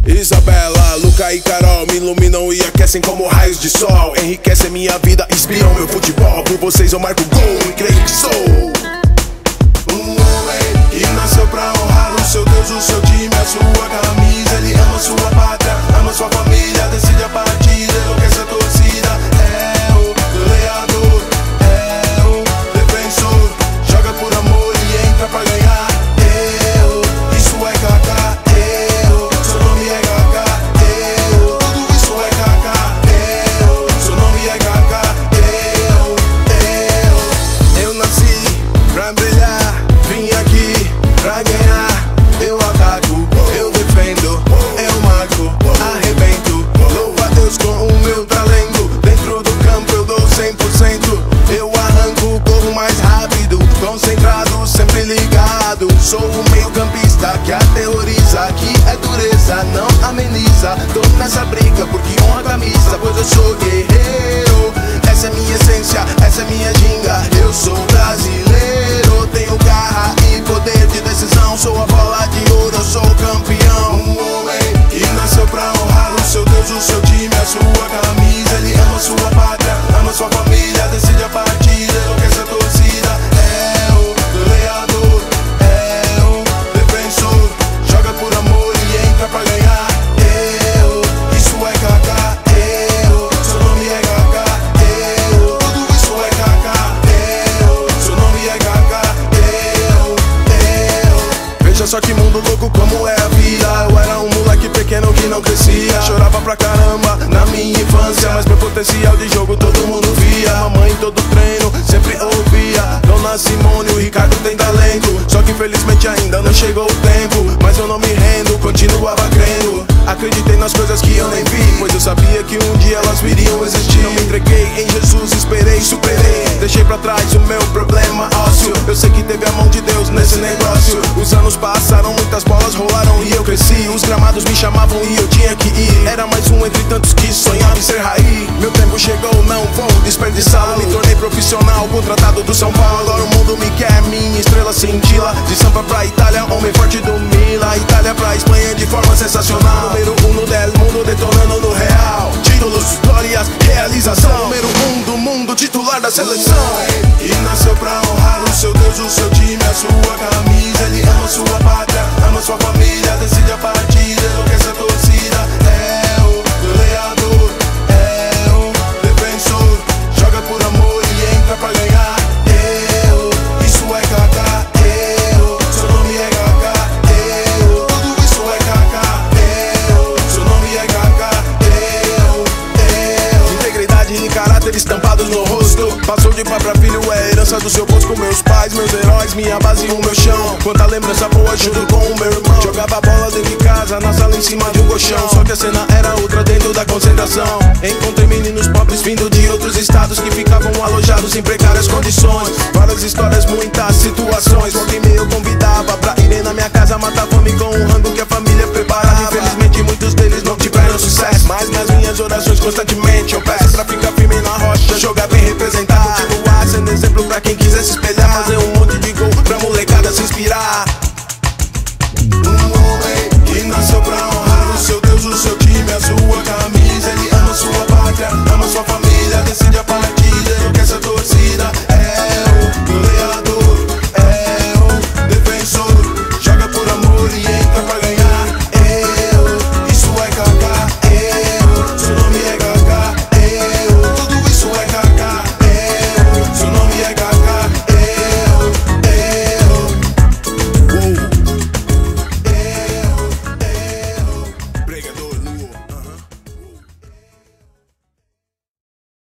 Isabela, Luca e Carol me iluminam e aquecem como raios de sol. Enriquecem minha vida, inspiram meu futebol. Por vocês eu marco gol e creio que sou um homem que nasceu pra honrar o seu Deus, o seu time, a sua camisa. Ele ama sua pátria, ama sua família, decide a partida, enlouquece a torcida. É o goleador, é o defensor, joga por amor e entra pra ganhar. Isso é Kaká, seu nome é Kaká, tudo isso é Kaká, seu nome é Kaká, eu nasci pra brilhar, vim aqui pra ganhar. Eu ataco, eu defendo, eu marco, arrebento. Louva a Deus com o meu talento. Dentro do campo eu dou 100%. Eu arranco, corro mais rápido, concentrado, sempre ligado. Sou o meio-campista que aterroriza, que é dureza, não ameniza. Tô nessa briga porque honra a camisa, pois eu sou guerreiro. Essa é minha essência, essa é minha ginga. Eu sou brasileiro, tenho garra e poder de decisão. Sou a bola de ouro, eu sou campeão. Um homem que nasceu pra honrar o seu Deus, o seu time, a sua camisa. Ele ama sua pátria, ama sua família, decide a partida, enlouquece a torcida. É o goleador, é o defensor, joga por amor e entra pra ganhar. Isso é Kaká, seu nome é Kaká, tudo isso é Kaká, seu nome é Kaká. Veja só que mundo louco como é a vida. Eu era um moleque pequeno que não crescia, chorava pra caramba na minha infância, mas meu potencial de jogo todo mundo via. Mamãe em todo treino sempre ouvia: Dona Simone, o Ricardo tem talento. Só que infelizmente ainda não chegou o tempo, mas eu não me rendo, continuava crendo. Acreditei nas coisas que eu nem vi, pois eu sabia que um dia elas viriam existir. Não me entreguei em Jesus, esperei, superei. Deixei pra trás o meu problema ósseo. Eu sei que teve a mão de Deus nesse negócio. Os anos passaram, muitas bolas rolaram e eu cresci. Os gramados me chamavam e eu tinha que ir. Era mais um entre tantos que sonhava em ser raiz. Meu tempo chegou, não vou desperdiçá-lo. Me tornei profissional, contratado do São Paulo. Agora o mundo me quer, minha estrela cintila. De Sampa pra Itália, homem forte do Mila. Itália pra Espanha de forma sensacional. Número 1 no del mundo, detonando no real. Títulos, glórias, realização. Número 1 do mundo, titular da seleção. E nasceu pra honrar o seu Deus, o seu time, a sua camisa. Ele ama sua pátria, ama sua família, decide a partida, enlouquece a torcida. É o goleador, é o defensor, joga por amor e entra pra ganhar. Isso é Kaká, seu nome é Kaká, tudo isso é Kaká, seu nome é Kaká. Integridade e caráter estampados no rosto. Passou de pai pra filho, é herança do seu posto. Com meus pais, meus heróis, minha base e o meu chão. Quanta lembrança boa junto com o meu irmão. Jogava bola dentro de casa, na sala em cima de um colchão. Só que a cena era outra dentro da concentração. Encontrei meninos pobres vindo de outros estados que ficavam alojados em precárias condições. Várias histórias, muitas situações. Volta e meia eu convidava pra irem na minha casa matar fome com um rango que a família